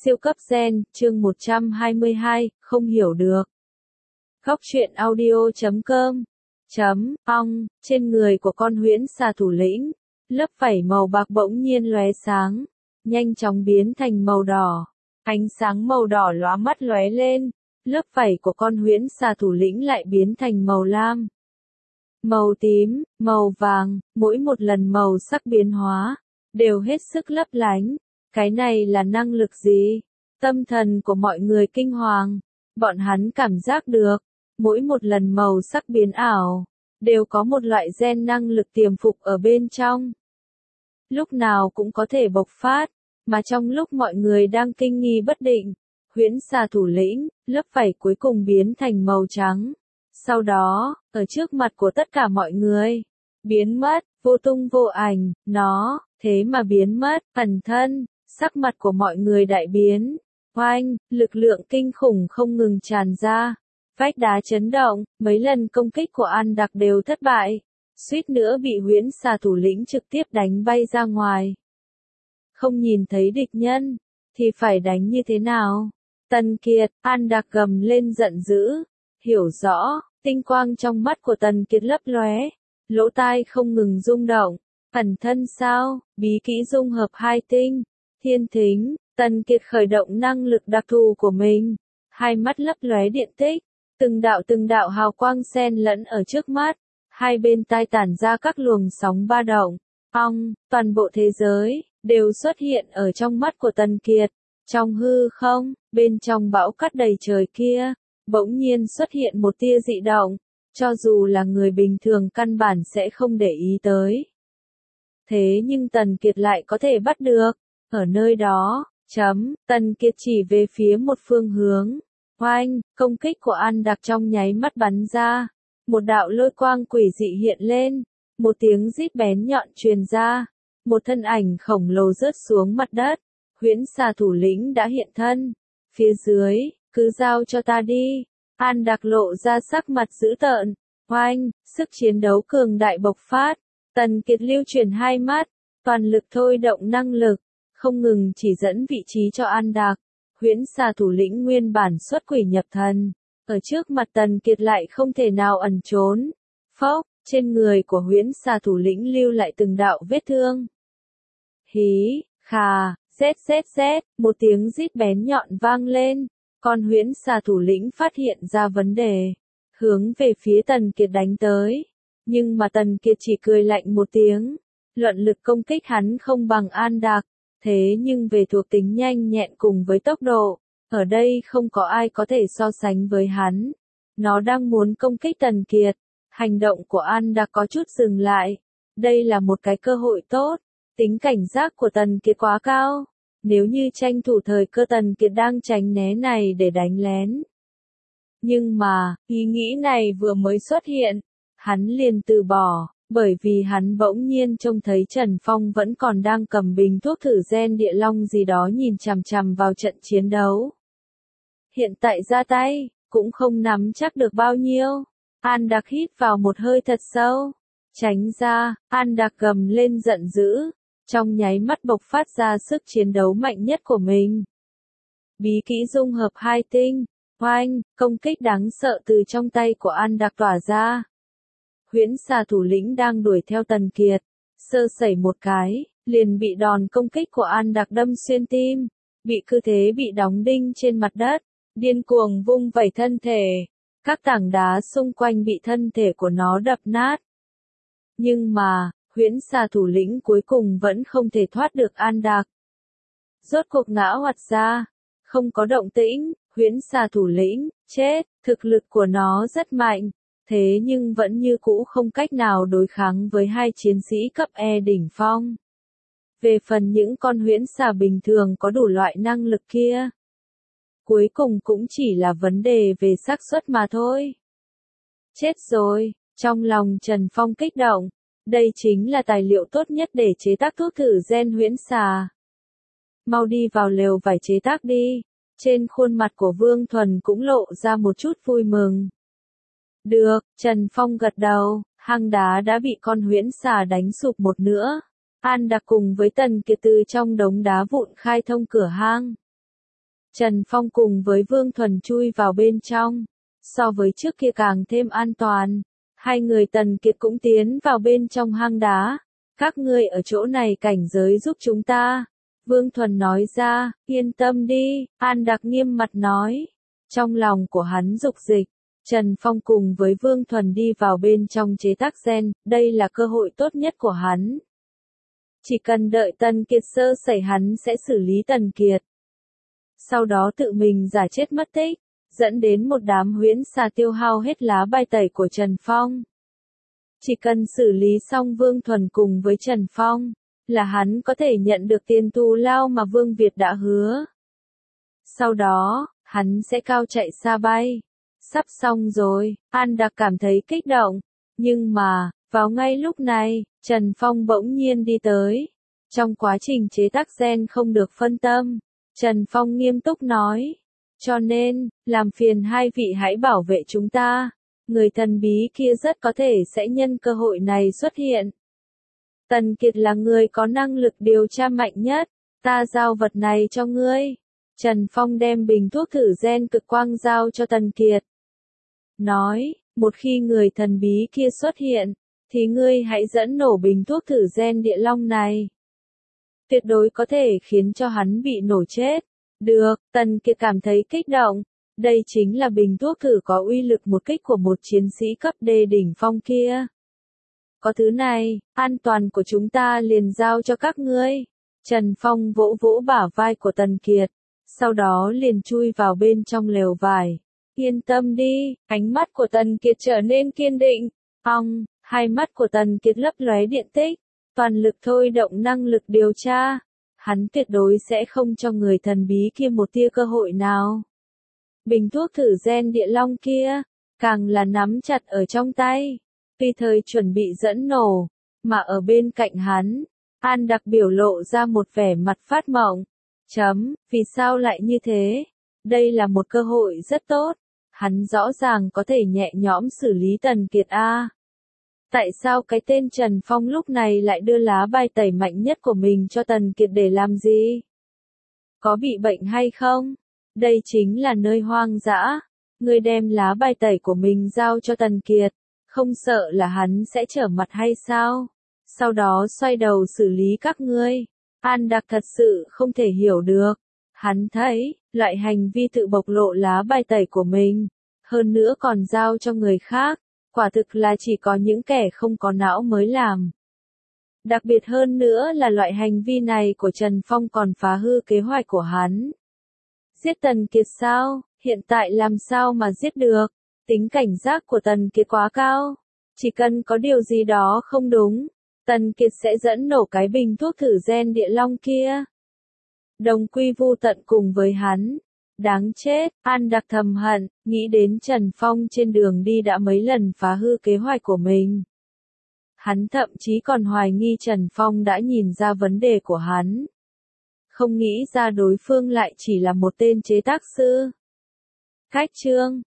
Siêu cấp gen, chương 122, không hiểu được. Góc truyện audio.com trên người của con huyễn xà thủ lĩnh, lớp vảy màu bạc bỗng nhiên lóe sáng, nhanh chóng biến thành màu đỏ. Ánh sáng màu đỏ lóa mắt lóe lên, lớp vảy của con huyễn xà thủ lĩnh lại biến thành màu lam, màu tím, màu vàng, mỗi một lần màu sắc biến hóa, đều hết sức lấp lánh. Cái này là năng lực gì? Tâm thần của mọi người kinh hoàng, bọn hắn cảm giác được, mỗi một lần màu sắc biến ảo, đều có một loại gen năng lực tiềm phục ở bên trong. Lúc nào cũng có thể bộc phát, mà trong lúc mọi người đang kinh nghi bất định, huyễn xà thủ lĩnh, lớp vảy cuối cùng biến thành màu trắng. Sau đó, ở trước mặt của tất cả mọi người, biến mất, vô tung vô ảnh, nó, thế mà biến mất, ẩn thân, sắc mặt của mọi người đại biến. Oanh, lực lượng kinh khủng không ngừng tràn ra, vách đá chấn động, mấy lần công kích của An Đặc đều thất bại, suýt nữa bị huyễn xà thủ lĩnh trực tiếp đánh bay ra ngoài. Không nhìn thấy địch nhân, thì phải đánh như thế nào? Tần Kiệt, An Đặc gầm lên giận dữ, hiểu rõ, tinh quang trong mắt của Tần Kiệt lấp lóe, lỗ tai không ngừng rung động, ẩn thân sao, bí kỹ dung hợp hai tinh, thiên thính. Tần Kiệt khởi động năng lực đặc thù của mình, hai mắt lấp lóe điện tích, từng đạo hào quang xen lẫn ở trước mắt, hai bên tai tản ra các luồng sóng ba động. Toàn bộ thế giới đều xuất hiện ở trong mắt của Tần Kiệt. Trong hư không, bên trong bão cát đầy trời kia, bỗng nhiên xuất hiện một tia dị động, cho dù là người bình thường căn bản sẽ không để ý tới. Thế nhưng Tần Kiệt lại có thể bắt được, ở nơi đó. Tần Kiệt chỉ về phía một phương hướng. Oanh, công kích của An Đặc trong nháy mắt bắn ra. Một đạo lôi quang quỷ dị hiện lên. Một tiếng rít bén nhọn truyền ra. Một thân ảnh khổng lồ rớt xuống mặt đất. Huyễn xà thủ lĩnh đã hiện thân. Phía dưới, cứ giao cho ta đi. An Đặc lộ ra sắc mặt dữ tợn. Oanh, sức chiến đấu cường đại bộc phát. Tần Kiệt lưu chuyển hai mắt. Toàn lực thôi động năng lực. Không ngừng chỉ dẫn vị trí cho An Đặc. Huyễn xà thủ lĩnh nguyên bản xuất quỷ nhập thần, ở trước mặt Tần Kiệt lại không thể nào ẩn trốn. Phốc, trên người của huyễn xà thủ lĩnh lưu lại từng đạo vết thương. Hí, khà, rét, một tiếng rít bén nhọn vang lên, con huyễn xà thủ lĩnh phát hiện ra vấn đề, hướng về phía Tần Kiệt đánh tới. Nhưng mà Tần Kiệt chỉ cười lạnh một tiếng, luận lực công kích hắn không bằng An Đặc. Thế nhưng về thuộc tính nhanh nhẹn cùng với tốc độ, ở đây không có ai có thể so sánh với hắn. Nó đang muốn công kích Tần Kiệt, hành động của An Đặc có chút dừng lại. Đây là một cái cơ hội tốt, tính cảnh giác của Tần Kiệt quá cao. Nếu như tranh thủ thời cơ Tần Kiệt đang tránh né này để đánh lén. Nhưng mà, ý nghĩ này vừa mới xuất hiện, hắn liền từ bỏ. Bởi vì hắn bỗng nhiên trông thấy Trần Phong vẫn còn đang cầm bình thuốc thử gen địa long gì đó nhìn chằm chằm vào trận chiến đấu. Hiện tại ra tay, cũng không nắm chắc được bao nhiêu. An Đặc hít vào một hơi thật sâu. Tránh ra, An Đặc gầm lên giận dữ. Trong nháy mắt bộc phát ra sức chiến đấu mạnh nhất của mình. Bí kỹ dung hợp hai tinh. Oanh, công kích đáng sợ từ trong tay của An Đặc tỏa ra. Huyễn xà thủ lĩnh đang đuổi theo Tần Kiệt, sơ sẩy một cái, liền bị đòn công kích của An Đặc đâm xuyên tim, bị cứ thế bị đóng đinh trên mặt đất, điên cuồng vung vẩy thân thể, các tảng đá xung quanh bị thân thể của nó đập nát. Nhưng mà, huyễn xà thủ lĩnh cuối cùng vẫn không thể thoát được An Đặc. Rốt cuộc ngã hoạt ra, không có động tĩnh, huyễn xà thủ lĩnh, chết, thực lực của nó rất mạnh. Thế nhưng vẫn như cũ không cách nào đối kháng với hai chiến sĩ cấp E đỉnh phong. Về phần những con huyễn xà bình thường có đủ loại năng lực kia, cuối cùng cũng chỉ là vấn đề về xác suất mà thôi. Chết rồi, trong lòng Trần Phong kích động, đây chính là tài liệu tốt nhất để chế tác thuốc thử gen huyễn xà. Mau đi vào lều vải chế tác đi, trên khuôn mặt của Vương Thuần cũng lộ ra một chút vui mừng. Được, Trần Phong gật đầu, hang đá đã bị con huyễn xà đánh sụp một nửa. An Đặc cùng với Tần Kiệt từ trong đống đá vụn khai thông cửa hang. Trần Phong cùng với Vương Thuần chui vào bên trong. So với trước kia càng thêm an toàn. Hai người Tần Kiệt cũng tiến vào bên trong hang đá. Các ngươi ở chỗ này cảnh giới giúp chúng ta. Vương Thuần nói ra, yên tâm đi, An Đặc nghiêm mặt nói. Trong lòng của hắn dục dịch, Trần Phong cùng với Vương Thuần đi vào bên trong chế tác gen, đây là cơ hội tốt nhất của hắn. Chỉ cần đợi Tần Kiệt sơ sẩy hắn sẽ xử lý Tần Kiệt. Sau đó tự mình giả chết mất tích, dẫn đến một đám huyễn xà tiêu hao hết lá bài tẩy của Trần Phong. Chỉ cần xử lý xong Vương Thuần cùng với Trần Phong, là hắn có thể nhận được tiền thù lao mà Vương Việt đã hứa. Sau đó, hắn sẽ cao chạy xa bay. Sắp xong rồi, An Đặc cảm thấy kích động. Nhưng mà, vào ngay lúc này, Trần Phong bỗng nhiên đi tới. Trong quá trình chế tác gen không được phân tâm, Trần Phong nghiêm túc nói. Cho nên, làm phiền hai vị hãy bảo vệ chúng ta. Người thần bí kia rất có thể sẽ nhân cơ hội này xuất hiện. Tần Kiệt là người có năng lực điều tra mạnh nhất. Ta giao vật này cho ngươi. Trần Phong đem bình thuốc thử gen cực quang giao cho Tần Kiệt. Nói, một khi người thần bí kia xuất hiện, thì ngươi hãy dẫn nổ bình thuốc thử gen địa long này. Tuyệt đối có thể khiến cho hắn bị nổ chết. Được, Tần Kiệt cảm thấy kích động. Đây chính là bình thuốc thử có uy lực một kích của một chiến sĩ cấp D đỉnh phong kia. Có thứ này, an toàn của chúng ta liền giao cho các ngươi. Trần Phong vỗ vỗ bả vai của Tần Kiệt. Sau đó liền chui vào bên trong lều vải. Yên tâm đi, ánh mắt của Tần Kiệt trở nên kiên định. Hai mắt của Tần Kiệt lấp lóe điện tích. Toàn lực thôi động năng lực điều tra. Hắn tuyệt đối sẽ không cho người thần bí kia một tia cơ hội nào. Bình thuốc thử gen địa long kia, càng là nắm chặt ở trong tay. Tuy thời chuẩn bị dẫn nổ, mà ở bên cạnh hắn, An Đặc biểu lộ ra một vẻ mặt phát mộng. Vì sao lại như thế? Đây là một cơ hội rất tốt. Hắn rõ ràng có thể nhẹ nhõm xử lý Tần Kiệt a. Tại sao cái tên Trần Phong lúc này lại đưa lá bài tẩy mạnh nhất của mình cho Tần Kiệt để làm gì? Có bị bệnh hay không? Đây chính là nơi hoang dã. Ngươi đem lá bài tẩy của mình giao cho Tần Kiệt, không sợ là hắn sẽ trở mặt hay sao? Sau đó xoay đầu xử lý các ngươi. An Đặc thật sự không thể hiểu được. Hắn thấy, loại hành vi tự bộc lộ lá bài tẩy của mình, hơn nữa còn giao cho người khác, quả thực là chỉ có những kẻ không có não mới làm. Đặc biệt hơn nữa là loại hành vi này của Trần Phong còn phá hư kế hoạch của hắn. Giết Tần Kiệt sao? Hiện tại làm sao mà giết được? Tính cảnh giác của Tần Kiệt quá cao. Chỉ cần có điều gì đó không đúng, Tần Kiệt sẽ dẫn nổ cái bình thuốc thử gen địa long kia. Đồng quy vu tận cùng với hắn. Đáng chết, An Đặc thầm hận, nghĩ đến Trần Phong trên đường đi đã mấy lần phá hư kế hoạch của mình. Hắn thậm chí còn hoài nghi Trần Phong đã nhìn ra vấn đề của hắn. Không nghĩ ra đối phương lại chỉ là một tên chế tác sư. Cách chương